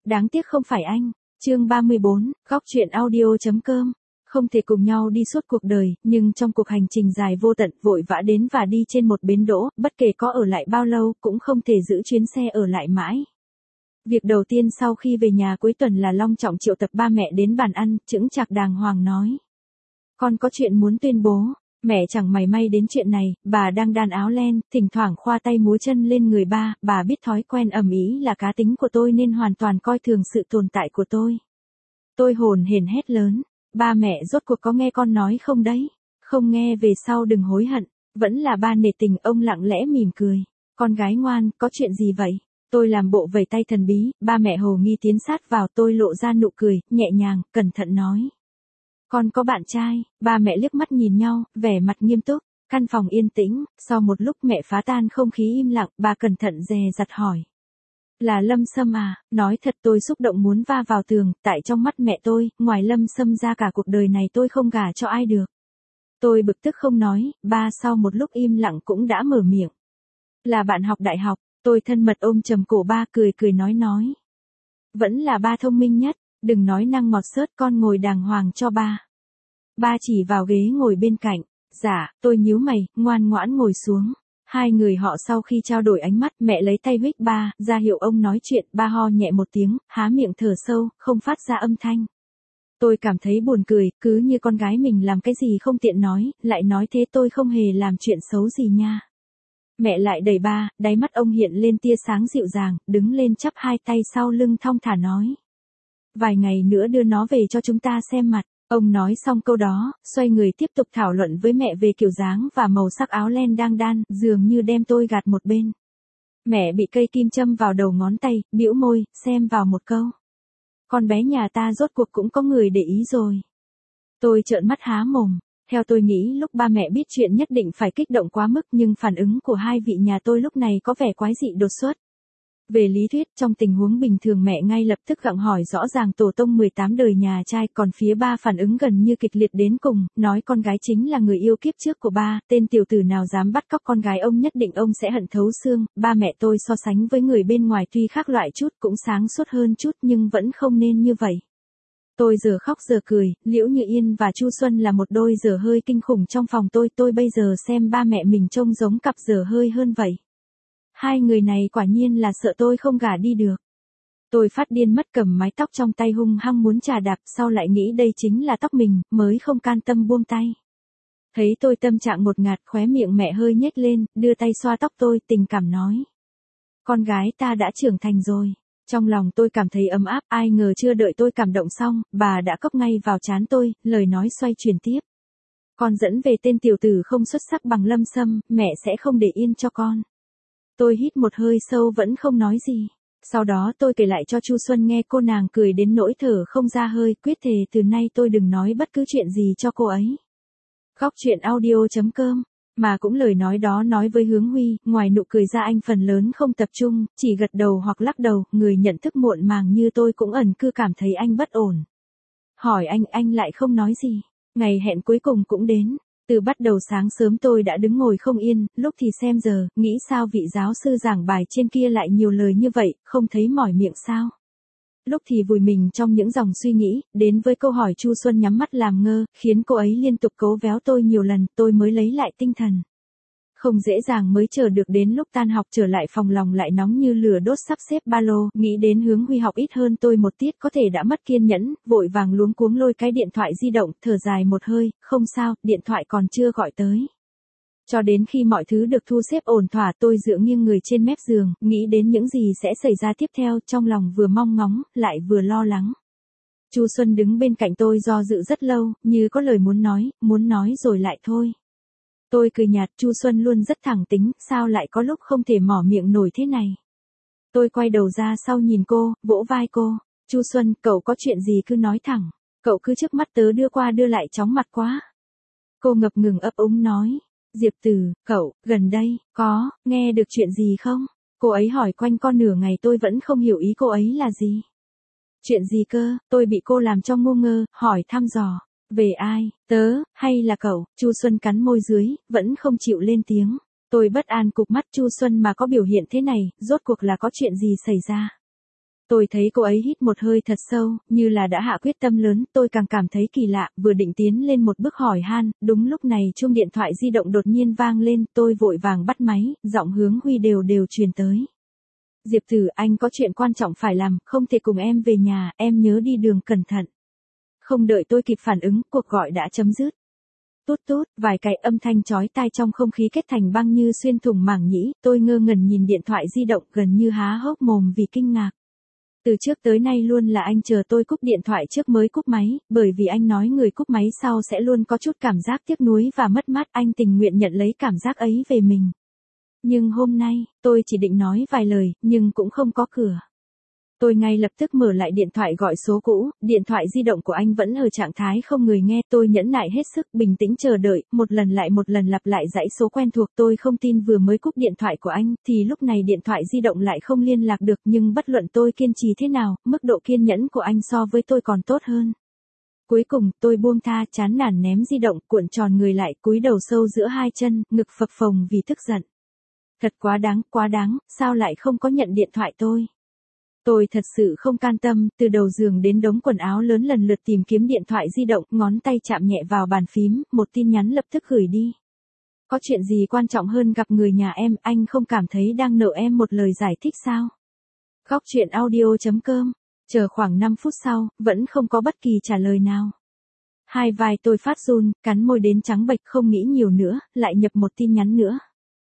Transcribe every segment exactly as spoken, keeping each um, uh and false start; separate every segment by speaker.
Speaker 1: đáng tiếc không phải anh. Chương ba mươi bốn, góc truyện audio.com. Không thể cùng nhau đi suốt cuộc đời, nhưng trong cuộc hành trình dài vô tận vội vã đến và đi trên một bến đỗ, bất kể có ở lại bao lâu cũng không thể giữ chuyến xe ở lại mãi. Việc đầu tiên sau khi về nhà cuối tuần là long trọng triệu tập ba mẹ đến bàn ăn, chững chạc đàng hoàng nói. Con có chuyện muốn tuyên bố. Mẹ chẳng mảy may đến chuyện này, bà đang đan áo len, thỉnh thoảng khoa tay múa chân lên người ba, bà biết thói quen ầm ĩ là cá tính của tôi nên hoàn toàn coi thường sự tồn tại của tôi. Tôi hồn hển hét lớn, ba mẹ rốt cuộc có nghe con nói không đấy? Không nghe về sau đừng hối hận, vẫn là ba nể tình. Ông lặng lẽ mỉm cười, con gái ngoan, có chuyện gì vậy? Tôi làm bộ vẩy tay thần bí, ba mẹ hồ nghi tiến sát vào. Tôi lộ ra nụ cười, nhẹ nhàng, cẩn thận nói. Con có bạn trai. Ba mẹ liếc mắt nhìn nhau, vẻ mặt nghiêm túc. Căn phòng yên tĩnh, sau một lúc mẹ phá tan không khí im lặng, bà cẩn thận dè dặt hỏi. Là Lâm Sâm à? Nói thật tôi xúc động muốn va vào tường, tại trong mắt mẹ tôi, ngoài Lâm Sâm ra cả cuộc đời này tôi không gả cho ai được. Tôi bực tức không nói, ba sau một lúc im lặng cũng đã mở miệng. Là bạn học đại học. Tôi thân mật ôm chầm cổ ba, cười cười nói nói. Vẫn là ba thông minh nhất, đừng nói năng ngọt xớt, con ngồi đàng hoàng cho ba. Ba chỉ vào ghế ngồi bên cạnh. Dạ, tôi nhíu mày, ngoan ngoãn ngồi xuống. Hai người họ sau khi trao đổi ánh mắt, mẹ lấy tay huých ba, ra hiệu ông nói chuyện. Ba ho nhẹ một tiếng, há miệng thở sâu, không phát ra âm thanh. Tôi cảm thấy buồn cười, cứ như con gái mình làm cái gì không tiện nói, lại nói thế tôi không hề làm chuyện xấu gì nha. Mẹ lại đẩy ba, đáy mắt ông hiện lên tia sáng dịu dàng, đứng lên chắp hai tay sau lưng thong thả nói. Vài ngày nữa đưa nó về cho chúng ta xem mặt. Ông nói xong câu đó, xoay người tiếp tục thảo luận với mẹ về kiểu dáng và màu sắc áo len đang đan, dường như đem tôi gạt một bên. Mẹ bị cây kim châm vào đầu ngón tay, bĩu môi, xem vào một câu. Con bé nhà ta rốt cuộc cũng có người để ý rồi. Tôi trợn mắt há mồm. Theo tôi nghĩ lúc ba mẹ biết chuyện nhất định phải kích động quá mức, nhưng phản ứng của hai vị nhà tôi lúc này có vẻ quái dị đột xuất. Về lý thuyết, trong tình huống bình thường mẹ ngay lập tức gặng hỏi rõ ràng tổ tông mười tám đời nhà trai, còn phía ba phản ứng gần như kịch liệt đến cùng, nói con gái chính là người yêu kiếp trước của ba, tên tiểu tử nào dám bắt cóc con gái ông nhất định ông sẽ hận thấu xương. Ba mẹ tôi so sánh với người bên ngoài tuy khác loại chút cũng sáng suốt hơn chút nhưng vẫn không nên như vậy. Tôi giờ khóc giờ cười, Liễu Như Yên và Chu Xuân là một đôi dở hơi kinh khủng trong phòng tôi, tôi bây giờ xem ba mẹ mình trông giống cặp dở hơi hơn vậy. Hai người này quả nhiên là sợ tôi không gả đi được. Tôi phát điên mất, cầm mái tóc trong tay hung hăng muốn chà đạp, sau lại nghĩ đây chính là tóc mình, mới không can tâm buông tay. Thấy tôi tâm trạng ngột ngạt, khóe miệng mẹ hơi nhếch lên, đưa tay xoa tóc tôi, tình cảm nói. Con gái ta đã trưởng thành rồi. Trong lòng tôi cảm thấy ấm áp, ai ngờ chưa đợi tôi cảm động xong, bà đã cốc ngay vào trán tôi, lời nói xoay chuyển tiếp. Con dẫn về tên tiểu tử không xuất sắc bằng Lâm Sâm, mẹ sẽ không để yên cho con. Tôi hít một hơi sâu vẫn không nói gì. Sau đó tôi kể lại cho Chu Xuân nghe, cô nàng cười đến nỗi thở không ra hơi, quyết thề từ nay tôi đừng nói bất cứ chuyện gì cho cô ấy. Góc truyện audio.com. Mà cũng lời nói đó nói với Hướng Huy, ngoài nụ cười ra anh phần lớn không tập trung, chỉ gật đầu hoặc lắc đầu, người nhận thức muộn màng như tôi cũng ẩn cư cảm thấy anh bất ổn. Hỏi anh, anh lại không nói gì. Ngày hẹn cuối cùng cũng đến. Từ bắt đầu sáng sớm tôi đã đứng ngồi không yên, lúc thì xem giờ, nghĩ sao vị giáo sư giảng bài trên kia lại nhiều lời như vậy, không thấy mỏi miệng sao? Lúc thì vùi mình trong những dòng suy nghĩ, đến với câu hỏi Chu Xuân nhắm mắt làm ngơ, khiến cô ấy liên tục cố véo tôi nhiều lần, tôi mới lấy lại tinh thần. Không dễ dàng mới chờ được đến lúc tan học trở lại phòng, lòng lại nóng như lửa đốt sắp xếp ba lô, nghĩ đến Hướng Huy học ít hơn tôi một tiết có thể đã mất kiên nhẫn, vội vàng luống cuống lôi cái điện thoại di động, thở dài một hơi, không sao, điện thoại còn chưa gọi tới. Cho đến khi mọi thứ được thu xếp ổn thỏa, tôi dựa nghiêng người trên mép giường, nghĩ đến những gì sẽ xảy ra tiếp theo, trong lòng vừa mong ngóng, lại vừa lo lắng. Chu Xuân đứng bên cạnh tôi do dự rất lâu, như có lời muốn nói, muốn nói rồi lại thôi. Tôi cười nhạt, Chu Xuân luôn rất thẳng tính, sao lại có lúc không thể mỏ miệng nổi thế này. Tôi quay đầu ra sau nhìn cô, vỗ vai cô. Chu Xuân, cậu có chuyện gì cứ nói thẳng. Cậu cứ trước mắt tớ đưa qua đưa lại chóng mặt quá. Cô ngập ngừng ấp úng nói. Diệp Từ, cậu, gần đây, có, nghe được chuyện gì không? Cô ấy hỏi quanh con nửa ngày tôi vẫn không hiểu ý cô ấy là gì. Chuyện gì cơ? Tôi bị cô làm cho ngu ngơ, hỏi thăm dò. Về ai? Tớ, hay là cậu? Chu Xuân cắn môi dưới, vẫn không chịu lên tiếng. Tôi bất an cụp mắt, Chu Xuân mà có biểu hiện thế này, rốt cuộc là có chuyện gì xảy ra? Tôi thấy cô ấy hít một hơi thật sâu, như là đã hạ quyết tâm lớn, tôi càng cảm thấy kỳ lạ, vừa định tiến lên một bước hỏi han, đúng lúc này chuông điện thoại di động đột nhiên vang lên, tôi vội vàng bắt máy, giọng Hướng Huy đều đều truyền tới. Diệp Tử, anh có chuyện quan trọng phải làm, không thể cùng em về nhà, em nhớ đi đường cẩn thận. Không đợi tôi kịp phản ứng, cuộc gọi đã chấm dứt. Tút tút, vài cái âm thanh chói tai trong không khí kết thành băng như xuyên thủng màng nhĩ, tôi ngơ ngẩn nhìn điện thoại di động gần như há hốc mồm vì kinh ngạc. Từ trước tới nay luôn là anh chờ tôi cúp điện thoại trước mới cúp máy, bởi vì anh nói người cúp máy sau sẽ luôn có chút cảm giác tiếc nuối và mất mát, anh tình nguyện nhận lấy cảm giác ấy về mình. Nhưng hôm nay, tôi chỉ định nói vài lời, nhưng cũng không có cửa. Tôi ngay lập tức mở lại điện thoại gọi số cũ, điện thoại di động của anh vẫn ở trạng thái không người nghe, tôi nhẫn nại hết sức, bình tĩnh chờ đợi, một lần lại một lần lặp lại dãy số quen thuộc, tôi không tin vừa mới cúp điện thoại của anh, thì lúc này điện thoại di động lại không liên lạc được, nhưng bất luận tôi kiên trì thế nào, mức độ kiên nhẫn của anh so với tôi còn tốt hơn. Cuối cùng, tôi buông tha, chán nản ném di động, cuộn tròn người lại, cúi đầu sâu giữa hai chân, ngực phập phồng vì tức giận. Thật quá đáng, quá đáng, sao lại không có nhận điện thoại tôi? Tôi thật sự không can tâm, từ đầu giường đến đống quần áo lớn lần lượt tìm kiếm điện thoại di động, ngón tay chạm nhẹ vào bàn phím, một tin nhắn lập tức gửi đi. Có chuyện gì quan trọng hơn gặp người nhà em, anh không cảm thấy đang nợ em một lời giải thích sao? Góc truyện audio chấm com, chờ khoảng năm phút sau, vẫn không có bất kỳ trả lời nào. Hai vai tôi phát run, cắn môi đến trắng bệch, không nghĩ nhiều nữa, lại nhập một tin nhắn nữa.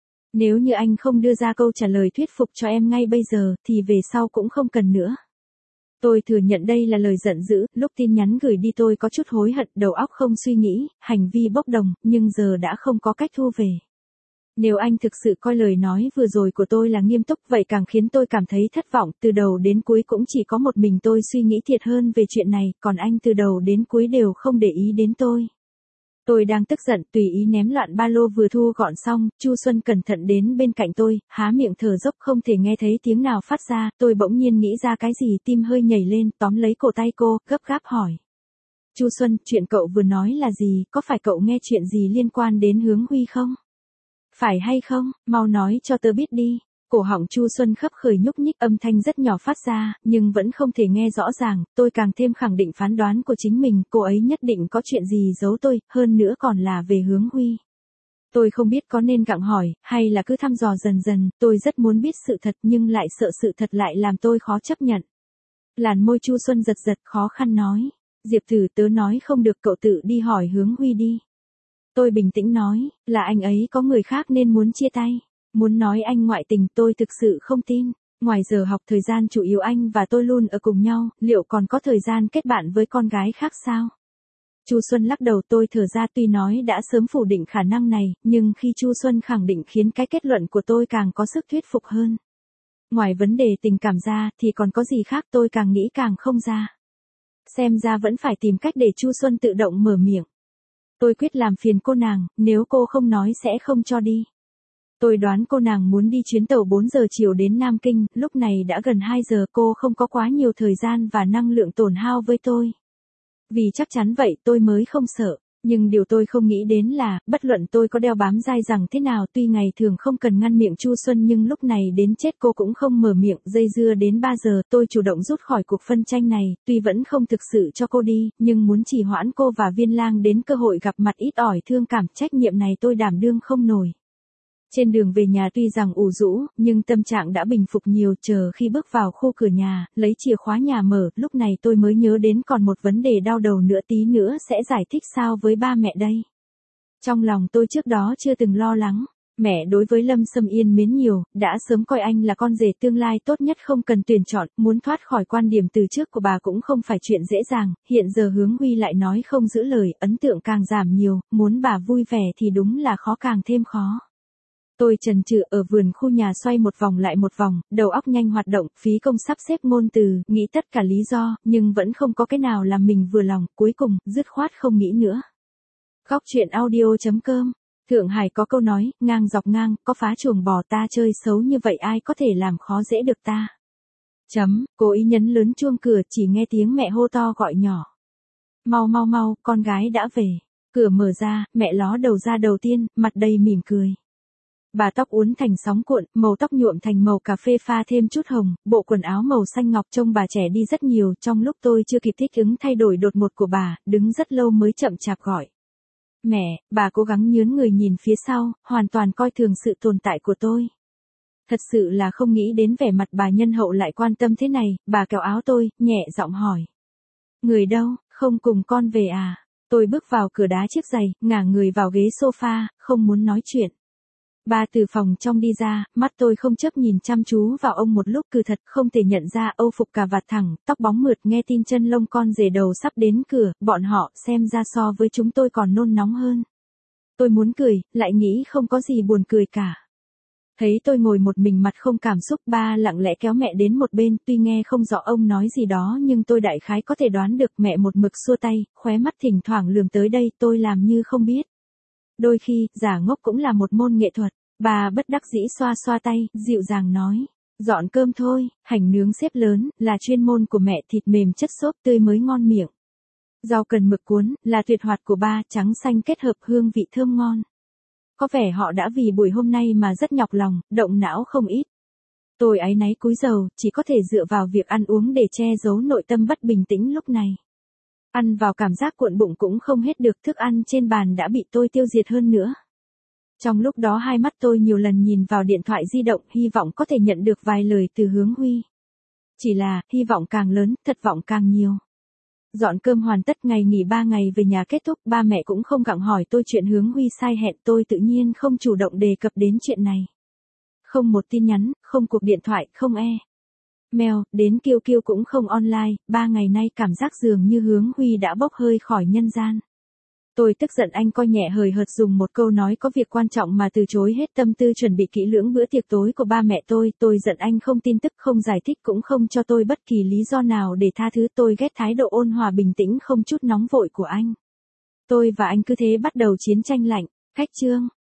Speaker 1: Nếu như anh không đưa ra câu trả lời thuyết phục cho em ngay bây giờ, thì về sau cũng không cần nữa. Tôi thừa nhận đây là lời giận dữ, lúc tin nhắn gửi đi tôi có chút hối hận, đầu óc không suy nghĩ, hành vi bốc đồng, nhưng giờ đã không có cách thu về. Nếu anh thực sự coi lời nói vừa rồi của tôi là nghiêm túc, vậy càng khiến tôi cảm thấy thất vọng, từ đầu đến cuối cũng chỉ có một mình tôi suy nghĩ thiệt hơn về chuyện này, còn anh từ đầu đến cuối đều không để ý đến tôi. Tôi đang tức giận, tùy ý ném loạn ba lô vừa thu gọn xong, Chu Xuân cẩn thận đến bên cạnh tôi, há miệng thở dốc không thể nghe thấy tiếng nào phát ra, tôi bỗng nhiên nghĩ ra cái gì, tim hơi nhảy lên, tóm lấy cổ tay cô, gấp gáp hỏi. Chu Xuân, chuyện cậu vừa nói là gì, có phải cậu nghe chuyện gì liên quan đến Hướng Huy không? Phải hay không, mau nói cho tớ biết đi. Cổ họng Chu Xuân khấp khởi nhúc nhích, âm thanh rất nhỏ phát ra, nhưng vẫn không thể nghe rõ ràng, tôi càng thêm khẳng định phán đoán của chính mình, cô ấy nhất định có chuyện gì giấu tôi, hơn nữa còn là về Hướng Huy. Tôi không biết có nên gặng hỏi, hay là cứ thăm dò dần dần, tôi rất muốn biết sự thật nhưng lại sợ sự thật lại làm tôi khó chấp nhận. Làn môi Chu Xuân giật giật khó khăn nói, Diệp Tử, tớ nói không được, cậu tự đi hỏi Hướng Huy đi. Tôi bình tĩnh nói, là anh ấy có người khác nên muốn chia tay. Muốn nói anh ngoại tình, tôi thực sự không tin. Ngoài giờ học thời gian chủ yếu anh và tôi luôn ở cùng nhau, liệu còn có thời gian kết bạn với con gái khác sao? Chu Xuân lắc đầu, tôi thở ra, tuy nói đã sớm phủ định khả năng này, nhưng khi Chu Xuân khẳng định khiến cái kết luận của tôi càng có sức thuyết phục hơn. Ngoài vấn đề tình cảm ra thì còn có gì khác, tôi càng nghĩ càng không ra. Xem ra vẫn phải tìm cách để Chu Xuân tự động mở miệng. Tôi quyết làm phiền cô nàng, nếu cô không nói sẽ không cho đi. Tôi đoán cô nàng muốn đi chuyến tàu bốn giờ chiều đến Nam Kinh, lúc này đã gần hai giờ, cô không có quá nhiều thời gian và năng lượng tổn hao với tôi. Vì chắc chắn vậy tôi mới không sợ, nhưng điều tôi không nghĩ đến là, bất luận tôi có đeo bám dai dẳng thế nào, tuy ngày thường không cần ngăn miệng Chu Xuân nhưng lúc này đến chết cô cũng không mở miệng, dây dưa đến ba giờ, tôi chủ động rút khỏi cuộc phân tranh này, tuy vẫn không thực sự cho cô đi, nhưng muốn trì hoãn cô và Viên Lang đến cơ hội gặp mặt ít ỏi thương cảm, trách nhiệm này tôi đảm đương không nổi. Trên đường về nhà tuy rằng ủ rũ, nhưng tâm trạng đã bình phục nhiều, chờ khi bước vào khu cửa nhà, lấy chìa khóa nhà mở, lúc này tôi mới nhớ đến còn một vấn đề đau đầu nữa, tí nữa sẽ giải thích sao với ba mẹ đây. Trong lòng tôi trước đó chưa từng lo lắng, mẹ đối với Lâm Sâm Yên mến nhiều, đã sớm coi anh là con rể tương lai tốt nhất không cần tuyển chọn, muốn thoát khỏi quan điểm từ trước của bà cũng không phải chuyện dễ dàng, hiện giờ Hướng Huy lại nói không giữ lời, ấn tượng càng giảm nhiều, muốn bà vui vẻ thì đúng là khó càng thêm khó. Tôi chần chừ ở vườn khu nhà xoay một vòng lại một vòng, đầu óc nhanh hoạt động, phí công sắp xếp ngôn từ, nghĩ tất cả lý do, nhưng vẫn không có cái nào làm mình vừa lòng, cuối cùng, dứt khoát không nghĩ nữa. Góc truyện audio chấm com, Thượng Hải có câu nói, ngang dọc ngang, có phá chuồng bò ta chơi xấu như vậy ai có thể làm khó dễ được ta. Chấm, cố ý nhấn lớn chuông cửa, chỉ nghe tiếng mẹ hô to gọi nhỏ. Mau mau mau, con gái đã về. Cửa mở ra, mẹ ló đầu ra đầu tiên, mặt đầy mỉm cười. Bà tóc uốn thành sóng cuộn, màu tóc nhuộm thành màu cà phê pha thêm chút hồng, bộ quần áo màu xanh ngọc trông bà trẻ đi rất nhiều, trong lúc tôi chưa kịp thích ứng thay đổi đột ngột của bà, đứng rất lâu mới chậm chạp gọi. Mẹ, bà cố gắng nhướn người nhìn phía sau, hoàn toàn coi thường sự tồn tại của tôi. Thật sự là không nghĩ đến vẻ mặt bà nhân hậu lại quan tâm thế này, bà kéo áo tôi, nhẹ giọng hỏi. Người đâu, không cùng con về à? Tôi bước vào cửa đá chiếc giày, ngả người vào ghế sofa, không muốn nói chuyện. Bà từ phòng trong đi ra, mắt tôi không chớp nhìn chăm chú vào ông một lúc, cứ thật không thể nhận ra âu phục cà vạt thẳng, tóc bóng mượt, nghe tin chân lông con rể đầu sắp đến cửa, bọn họ xem ra so với chúng tôi còn nôn nóng hơn. Tôi muốn cười, lại nghĩ không có gì buồn cười cả. Thấy tôi ngồi một mình mặt không cảm xúc, ba lặng lẽ kéo mẹ đến một bên, tuy nghe không rõ ông nói gì đó nhưng tôi đại khái có thể đoán được. Mẹ một mực xua tay, khóe mắt thỉnh thoảng lườm tới đây, tôi làm như không biết. Đôi khi, giả ngốc cũng là một môn nghệ thuật. Bà bất đắc dĩ xoa xoa tay, dịu dàng nói. Dọn cơm thôi, hành nướng xếp lớn, là chuyên môn của mẹ, thịt mềm chất xốp tươi mới ngon miệng. Rau cần mực cuốn, là tuyệt hoạt của ba, trắng xanh kết hợp hương vị thơm ngon. Có vẻ họ đã vì buổi hôm nay mà rất nhọc lòng, động não không ít. Tôi áy náy cúi đầu, chỉ có thể dựa vào việc ăn uống để che giấu nội tâm bất bình tĩnh lúc này. Ăn vào cảm giác cuộn bụng cũng không hết được, thức ăn trên bàn đã bị tôi tiêu diệt hơn nữa. Trong lúc đó hai mắt tôi nhiều lần nhìn vào điện thoại di động, hy vọng có thể nhận được vài lời từ Hướng Huy. Chỉ là, hy vọng càng lớn, thất vọng càng nhiều. Dọn cơm hoàn tất, ngày nghỉ ba ngày về nhà kết thúc, ba mẹ cũng không gặng hỏi tôi chuyện Hướng Huy sai hẹn, tôi tự nhiên không chủ động đề cập đến chuyện này. Không một tin nhắn, không cuộc điện thoại, không e. Mail, đến kêu kêu cũng không online, ba ngày nay cảm giác dường như Hướng Huy đã bốc hơi khỏi nhân gian. Tôi tức giận anh coi nhẹ hời hợt dùng một câu nói có việc quan trọng mà từ chối hết tâm tư chuẩn bị kỹ lưỡng bữa tiệc tối của ba mẹ tôi. Tôi giận anh không tin tức, không giải thích, cũng không cho tôi bất kỳ lý do nào để tha thứ. Tôi ghét thái độ ôn hòa bình tĩnh không chút nóng vội của anh. Tôi và anh cứ thế bắt đầu chiến tranh lạnh. Cách chương